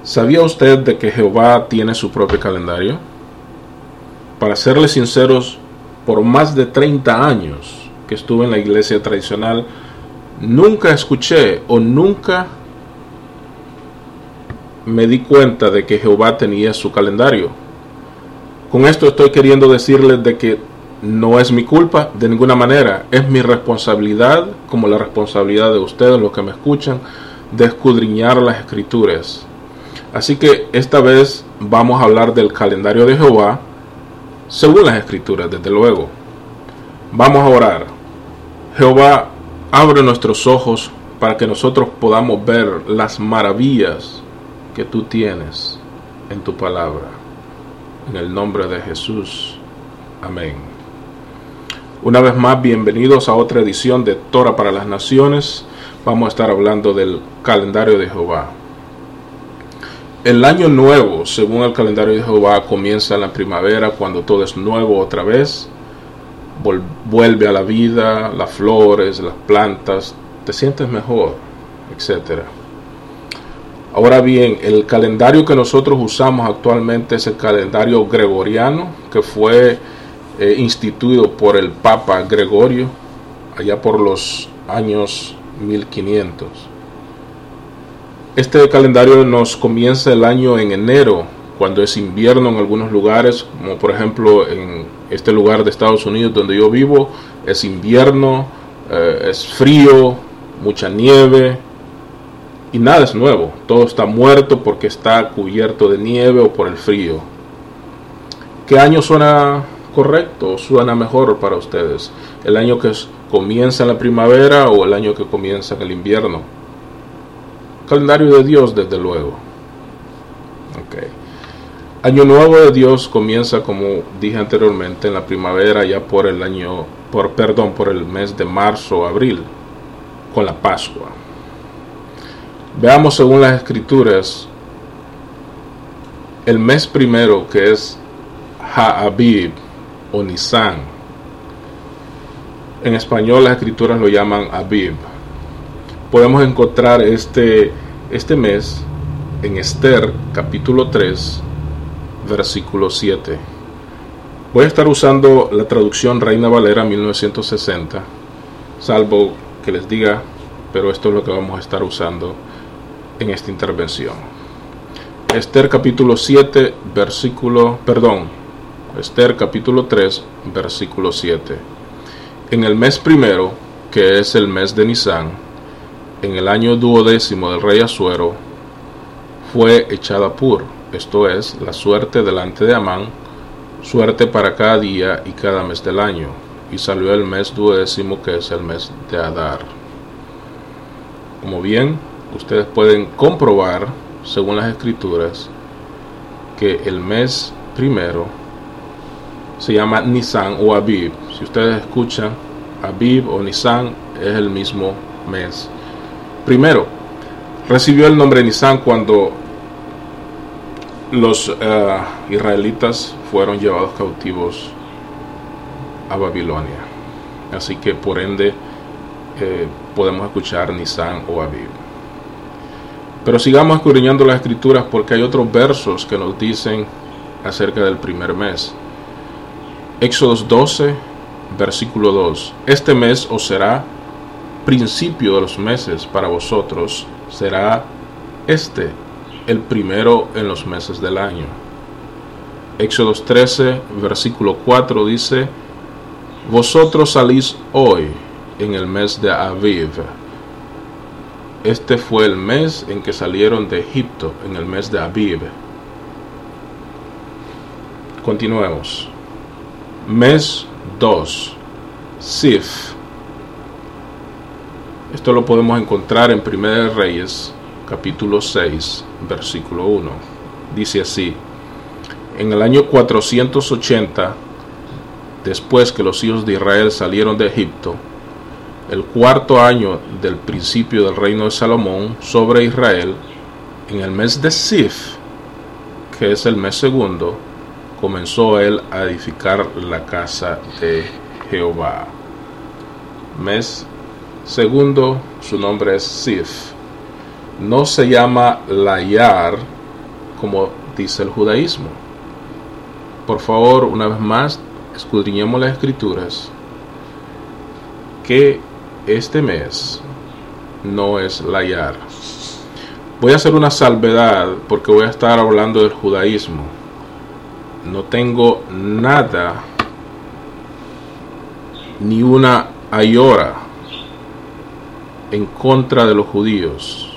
¿Sabía usted de que Jehová tiene su propio calendario? Para serles sinceros, por más de 30 años que estuve en la iglesia tradicional, nunca escuché o nunca me di cuenta de que Jehová tenía su calendario. Con esto estoy queriendo decirles de que no es mi culpa de ninguna manera, es mi responsabilidad, como la responsabilidad de ustedes, los que me escuchan, de escudriñar las escrituras. Así que esta vez vamos a hablar del calendario de Jehová, según las escrituras, desde luego. Vamos a orar. Jehová, abre nuestros ojos para que nosotros podamos ver las maravillas que tú tienes en tu palabra. En el nombre de Jesús. Amén. Una vez más, bienvenidos a otra edición de Torah para las Naciones. Vamos a estar hablando del calendario de Jehová. El año nuevo, según el calendario de Jehová, comienza en la primavera, cuando todo es nuevo otra vez. Vuelve a la vida, las flores, las plantas, te sientes mejor, etc. Ahora bien, el calendario que nosotros usamos actualmente es el calendario gregoriano, que fue instituido por el Papa Gregorio, allá por los años 1500. Este calendario nos comienza el año en enero, cuando es invierno en algunos lugares, como por ejemplo en este lugar de Estados Unidos donde yo vivo, es invierno, es frío, mucha nieve y nada es nuevo. Todo está muerto porque está cubierto de nieve o por el frío. ¿Qué año suena correcto o suena mejor para ustedes? ¿El año que comienza en la primavera o el año que comienza en el invierno? Calendario de Dios, desde luego. Okay. Año nuevo de Dios comienza, como dije anteriormente, en la primavera, ya por el mes de marzo o abril, con la Pascua. Veamos según las escrituras, el mes primero, que es Ha'abib o Nisan. En español las escrituras lo llaman Abib. Podemos encontrar este mes en Esther capítulo 3 versículo 7. Voy a estar usando la traducción Reina Valera 1960, salvo que les diga, pero esto es lo que vamos a estar usando en esta intervención. Esther capítulo 3 versículo 7. En el mes primero, que es el mes de Nisan, en el año 12º del rey Asuero, fue echada Pur, esto es, la suerte delante de Amán, suerte para cada día y cada mes del año, y salió el mes 12º, que es el mes de Adar. Como bien, ustedes pueden comprobar, según las escrituras, que el mes primero se llama Nisan o Abib. Si ustedes escuchan, Abib o Nisan es el mismo mes. Primero, recibió el nombre Nisan cuando los israelitas fueron llevados cautivos a Babilonia. Así que por ende podemos escuchar Nisan o Abib. Pero sigamos escudriñando las escrituras, porque hay otros versos que nos dicen acerca del primer mes. Éxodos 12, versículo 2. Este mes os será principio de los meses para vosotros, será el primero en los meses del año. Éxodos 13, versículo 4 dice: vosotros salís hoy en el mes de Aviv. Este fue el mes en que salieron de Egipto, en el mes de Aviv. Continuemos. Mes 2, Sif. Esto lo podemos encontrar en 1 Reyes, capítulo 6, versículo 1. Dice así: en el año 480, después que los hijos de Israel salieron de Egipto, el cuarto año del principio del reino de Salomón sobre Israel, en el mes de Sif, que es el mes segundo, comenzó él a edificar la casa de Jehová. Mes segundo, su nombre es Sif. No se llama Layar como dice el judaísmo. Por favor, una vez más, escudriñemos las escrituras, que este mes no es Layar. Voy a hacer una salvedad porque voy a estar hablando del judaísmo. No tengo nada, ni una ayora en contra de los judíos.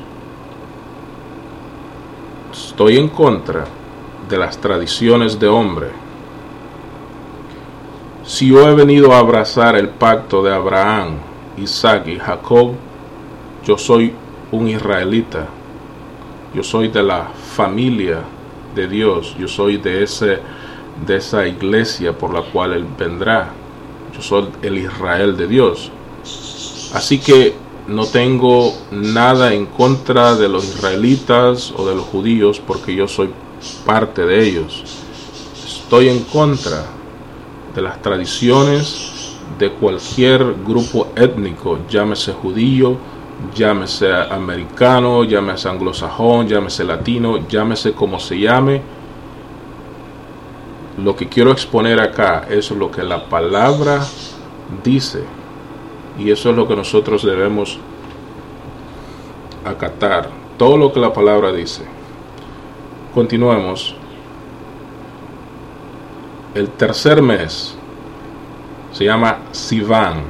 Estoy en contra de las tradiciones de hombre. Si yo he venido a abrazar el pacto de Abraham, Isaac y Jacob, yo soy un israelita. Yo soy de la familia de Dios. Yo soy de esa iglesia por la cual Él vendrá. Yo soy el Israel de Dios. Así que no tengo nada en contra de los israelitas o de los judíos, porque yo soy parte de ellos. Estoy en contra de las tradiciones de cualquier grupo étnico, llámese judío, llámese americano, llámese anglosajón, llámese latino, llámese como se llame. Lo que quiero exponer acá es lo que la palabra dice, y eso es lo que nosotros debemos acatar, todo lo que la palabra dice. Continuemos. El tercer mes se llama Sivan,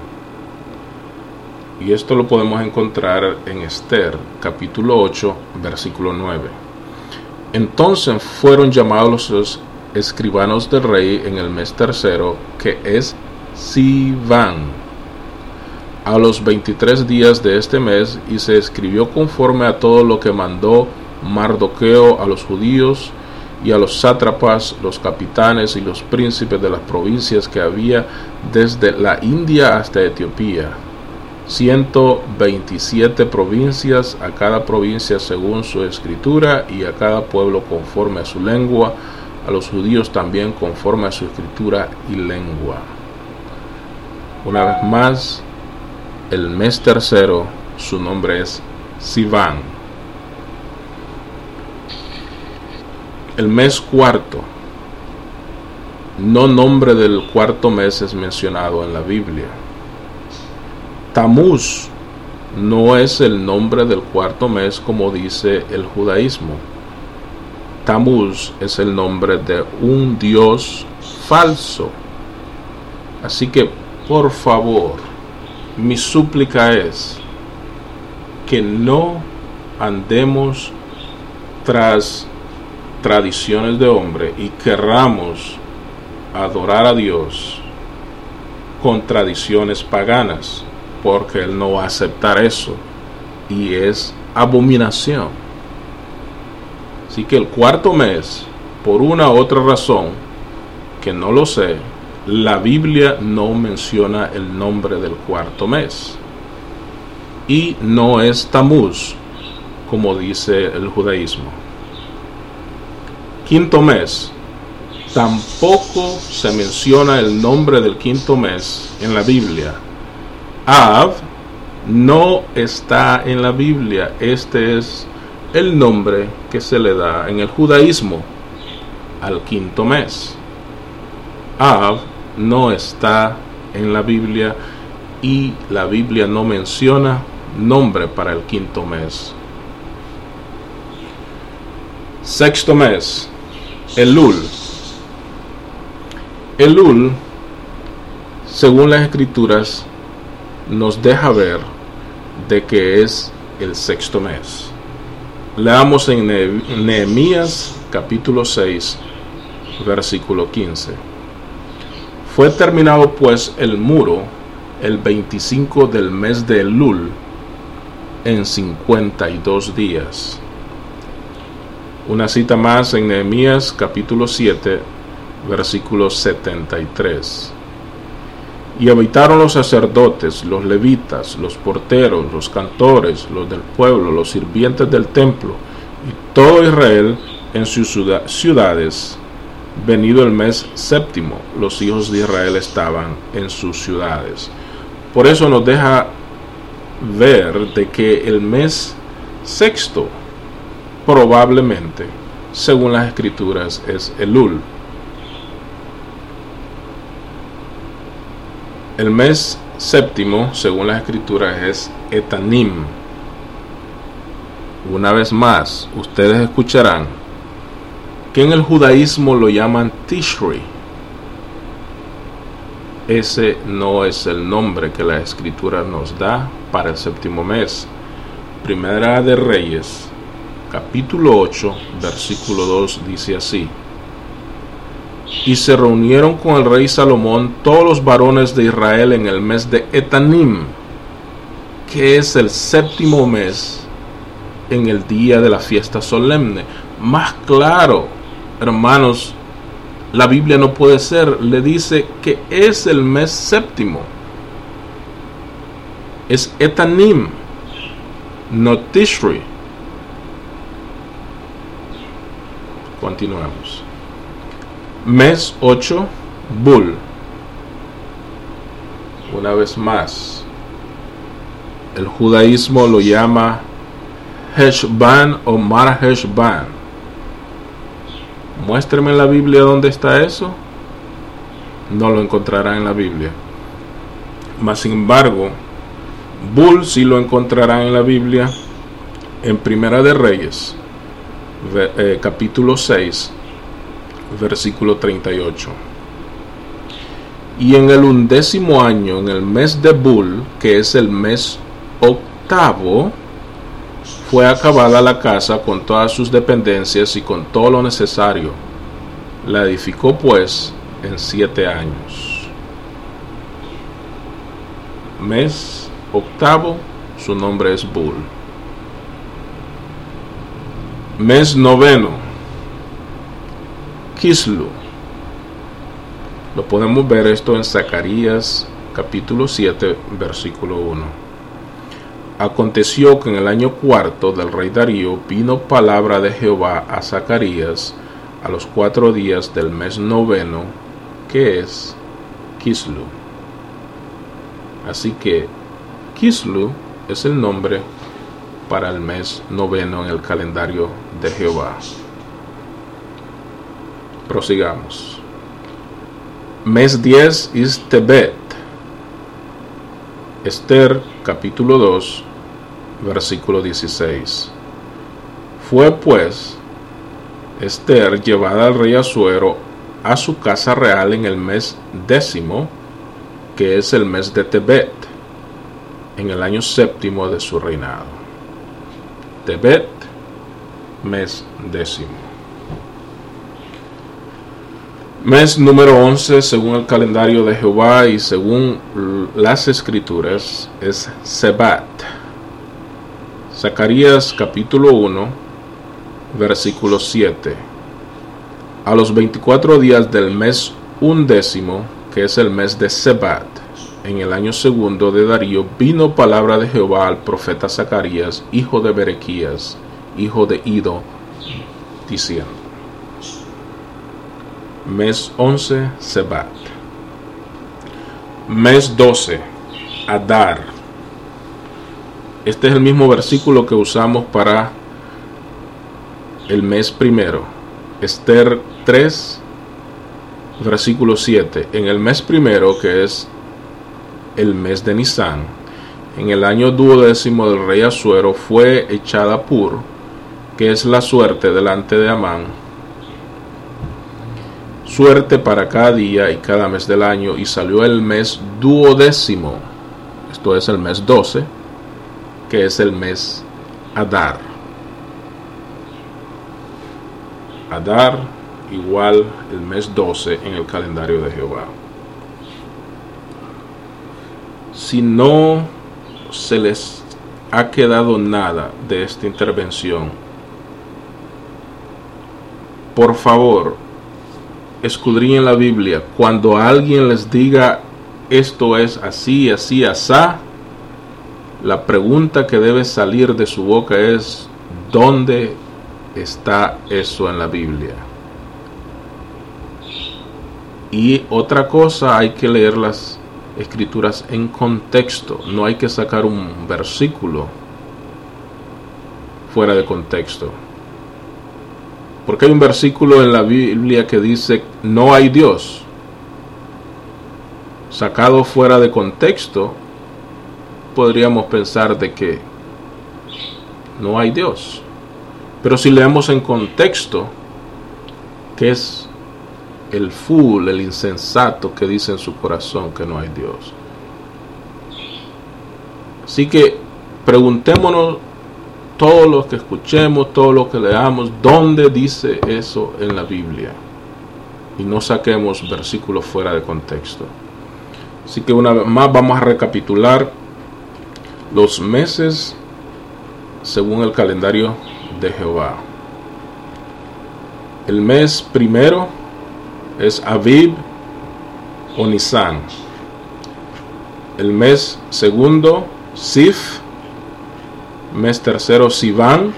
y esto lo podemos encontrar en Esther, capítulo 8, versículo 9. Entonces fueron llamados los escribanos del rey en el mes tercero, que es Sivan, a los 23 días de este mes, y se escribió conforme a todo lo que mandó Mardoqueo a los judíos y a los sátrapas, los capitanes y los príncipes de las provincias que había desde la India hasta Etiopía, 127 provincias, a cada provincia según su escritura, y a cada pueblo conforme a su lengua, a los judíos también conforme a su escritura y lengua. Una vez más, el mes tercero, su nombre es Sivan. El mes cuarto, no nombre del cuarto mes es mencionado en la Biblia. Tamuz no es el nombre del cuarto mes como dice el judaísmo. Tamuz es el nombre de un dios falso. Así que, por favor, mi súplica es que no andemos tras tradiciones de hombre y querramos adorar a Dios con tradiciones paganas, porque Él no va a aceptar eso, y es abominación. Así que el cuarto mes, por una u otra razón que no lo sé, la Biblia no menciona el nombre del cuarto mes, y no es Tamuz como dice el judaísmo. Quinto mes, tampoco se menciona el nombre del quinto mes en la Biblia. Av no está en la Biblia. Este es el nombre que se le da en el judaísmo al quinto mes. Av no está en la Biblia, y la Biblia no menciona nombre para el quinto mes. Sexto mes, Elul. Elul, según las escrituras, nos deja ver de que es el sexto mes. Leamos en Nehemías capítulo 6, versículo 15. Fue terminado pues el muro el 25 del mes de Elul, en 52 días. Una cita más en Nehemías capítulo 7, versículo 73. Y habitaron los sacerdotes, los levitas, los porteros, los cantores, los del pueblo, los sirvientes del templo, y todo Israel en sus ciudades. Venido el mes séptimo, los hijos de Israel estaban en sus ciudades. Por eso nos deja ver de que el mes sexto probablemente según las escrituras, es Elul. El mes séptimo, según las escrituras, es Etanim. Una vez más, ustedes escucharán que en el judaísmo lo llaman Tishri. Ese no es el nombre que la escritura nos da para el séptimo mes. Primera de Reyes, capítulo 8, versículo 2, dice así: y se reunieron con el rey Salomón todos los varones de Israel en el mes de Etanim, que es el séptimo mes, en el día de la fiesta solemne. Más claro, hermanos, la Biblia no puede ser. Le dice que es el mes séptimo. Es Etanim, no Tishri. Continuamos. Mes 8, Bul. Una vez más, el judaísmo lo llama Heshvan o Mar Heshvan. Muéstreme en la Biblia dónde está eso. No lo encontrará en la Biblia. Mas sin embargo, Bul sí lo encontrarán en la Biblia, en Primera de Reyes, capítulo 6, versículo 38. Y en el 11º año, en el mes de Bul, que es el mes octavo, fue acabada la casa con todas sus dependencias y con todo lo necesario. La edificó pues en 7 años. Mes octavo, su nombre es Bul. Mes noveno, Kislu. Lo podemos ver esto en Zacarías capítulo 7, versículo 1. Aconteció que en el año cuarto del rey Darío vino palabra de Jehová a Zacarías a los 4 días del mes noveno, que es Kislu. Así que Kislu es el nombre para el mes noveno en el calendario de Jehová. Prosigamos. Mes 10 es Tebet. Esther capítulo 2, versículo 16. Fue pues Esther llevada al rey Asuero a su casa real en el mes 10º, que es el mes de Tebet, en el año 7º de su reinado. Tebet, mes 10º. Mes número 11, según el calendario de Jehová y según las escrituras, es Sebat. Zacarías capítulo 1, versículo 7. A los 24 días del mes 11º, que es el mes de Sebat, en el año 2 de Darío, vino palabra de Jehová al profeta Zacarías, hijo de Berequías, hijo de Ido, diciendo: Mes 11, Sebat. Mes 12, Adar. Este es el mismo versículo que usamos para el mes primero. Esther 3, versículo 7. En el mes primero, que es el mes de Nisán, en el año 12º del rey Asuero, fue echada Pur, que es la suerte delante de Amán, suerte para cada día y cada mes del año, y salió el mes 12º, esto es el mes 12, que es el mes Adar. Adar igual el mes 12 en el calendario de Jehová. Si no se les ha quedado nada de esta intervención, por favor, escudriñen la Biblia. Cuando alguien les diga esto es así, así, asá, la pregunta que debe salir de su boca es: ¿dónde está eso en la Biblia? Y otra cosa, hay que leer las escrituras en contexto. No hay que sacar un versículo fuera de contexto, Porque hay un versículo en la Biblia que dice, no hay Dios. Sacado fuera de contexto, podríamos pensar de que no hay Dios. Pero si leemos en contexto, que es el fool, el insensato que dice en su corazón que no hay Dios. Así que preguntémonos, todo lo que escuchemos, todo lo que leamos, ¿dónde dice eso en la Biblia? Y no saquemos versículos fuera de contexto. Así que una vez más vamos a recapitular los meses según el calendario de Jehová. El mes primero es Aviv o Nisan. El mes segundo, Sif. Mes tercero, Sivan.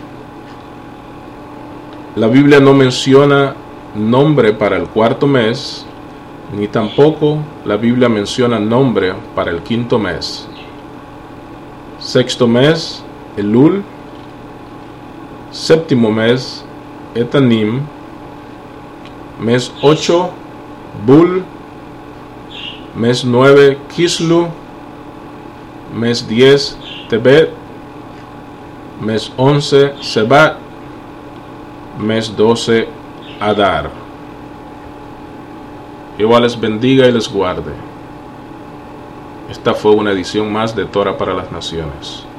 La Biblia no menciona nombre para el cuarto mes, ni tampoco la Biblia menciona nombre para el quinto mes. Sexto mes, Elul. Séptimo mes, Etanim. Mes 8, Bul. Mes 9, Kislu. Mes 10, Tebet. Mes 11, Sebat. Mes 12, Adar. Jehová les bendiga y les guarde. Esta fue una edición más de Torah para las Naciones.